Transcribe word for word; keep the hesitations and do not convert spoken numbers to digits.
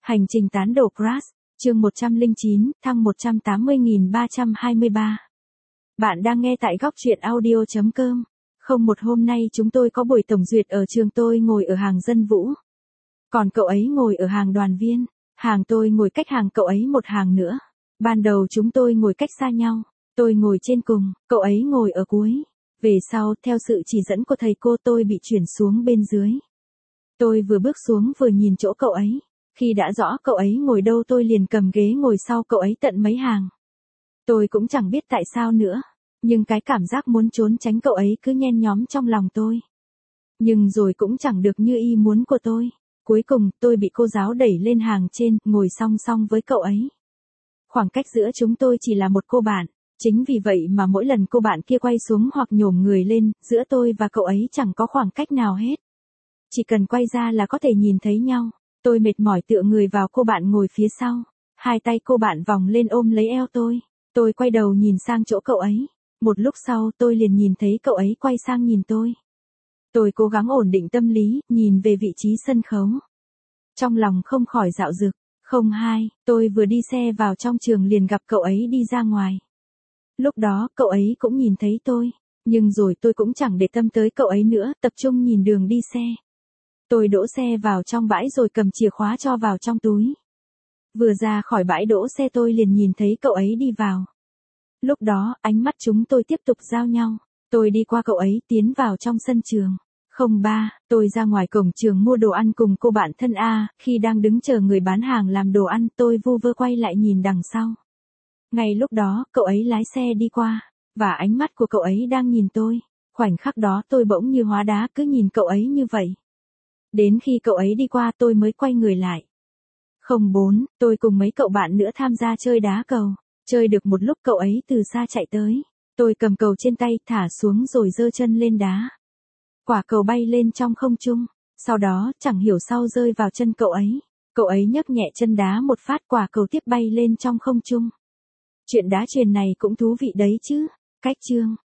Hành trình tán đổ Crash, chương một trăm lẻ chín, thăng một trăm tám mươi nghìn ba trăm hai mươi ba. Bạn đang nghe tại góc truyện audio chấm com. Không một hôm nay chúng tôi có buổi tổng duyệt ở trường, tôi ngồi ở hàng dân vũ. Còn cậu ấy ngồi ở hàng đoàn viên, hàng tôi ngồi cách hàng cậu ấy một hàng nữa. Ban đầu chúng tôi ngồi cách xa nhau, tôi ngồi trên cùng, cậu ấy ngồi ở cuối. Về sau, theo sự chỉ dẫn của thầy cô, tôi bị chuyển xuống bên dưới. Tôi vừa bước xuống vừa nhìn chỗ cậu ấy. Khi đã rõ cậu ấy ngồi đâu, tôi liền cầm ghế ngồi sau cậu ấy tận mấy hàng. Tôi cũng chẳng biết tại sao nữa, nhưng cái cảm giác muốn trốn tránh cậu ấy cứ nhen nhóm trong lòng tôi. Nhưng rồi cũng chẳng được như ý muốn của tôi. Cuối cùng, tôi bị cô giáo đẩy lên hàng trên, ngồi song song với cậu ấy. Khoảng cách giữa chúng tôi chỉ là một cô bạn. Chính vì vậy mà mỗi lần cô bạn kia quay xuống hoặc nhổm người lên, giữa tôi và cậu ấy chẳng có khoảng cách nào hết. Chỉ cần quay ra là có thể nhìn thấy nhau. Tôi mệt mỏi tựa người vào cô bạn ngồi phía sau. Hai tay cô bạn vòng lên ôm lấy eo tôi. Tôi quay đầu nhìn sang chỗ cậu ấy. Một lúc sau tôi liền nhìn thấy cậu ấy quay sang nhìn tôi. Tôi cố gắng ổn định tâm lý, nhìn về vị trí sân khấu. Trong lòng không khỏi dạo dực. Không hai, tôi vừa đi xe vào trong trường liền gặp cậu ấy đi ra ngoài. Lúc đó cậu ấy cũng nhìn thấy tôi. Nhưng rồi tôi cũng chẳng để tâm tới cậu ấy nữa, tập trung nhìn đường đi xe. Tôi đỗ xe vào trong bãi rồi cầm chìa khóa cho vào trong túi. Vừa ra khỏi bãi đỗ xe tôi liền nhìn thấy cậu ấy đi vào. Lúc đó, ánh mắt chúng tôi tiếp tục giao nhau. Tôi đi qua cậu ấy tiến vào trong sân trường. Không ba, tôi ra ngoài cổng trường mua đồ ăn cùng cô bạn thân A, khi đang đứng chờ người bán hàng làm đồ ăn, tôi vu vơ quay lại nhìn đằng sau. Ngay lúc đó, cậu ấy lái xe đi qua, và ánh mắt của cậu ấy đang nhìn tôi. Khoảnh khắc đó tôi bỗng như hóa đá, cứ nhìn cậu ấy như vậy. Đến khi cậu ấy đi qua tôi mới quay người lại. Không bốn, tôi cùng mấy cậu bạn nữa tham gia chơi đá cầu. Chơi được một lúc cậu ấy từ xa chạy tới. Tôi cầm cầu trên tay thả xuống rồi giơ chân lên đá. Quả cầu bay lên trong không trung. Sau đó chẳng hiểu sao rơi vào chân cậu ấy. Cậu ấy nhấc nhẹ chân đá một phát, quả cầu tiếp bay lên trong không trung. Chuyện đá chuyền này cũng thú vị đấy chứ. Cách chương.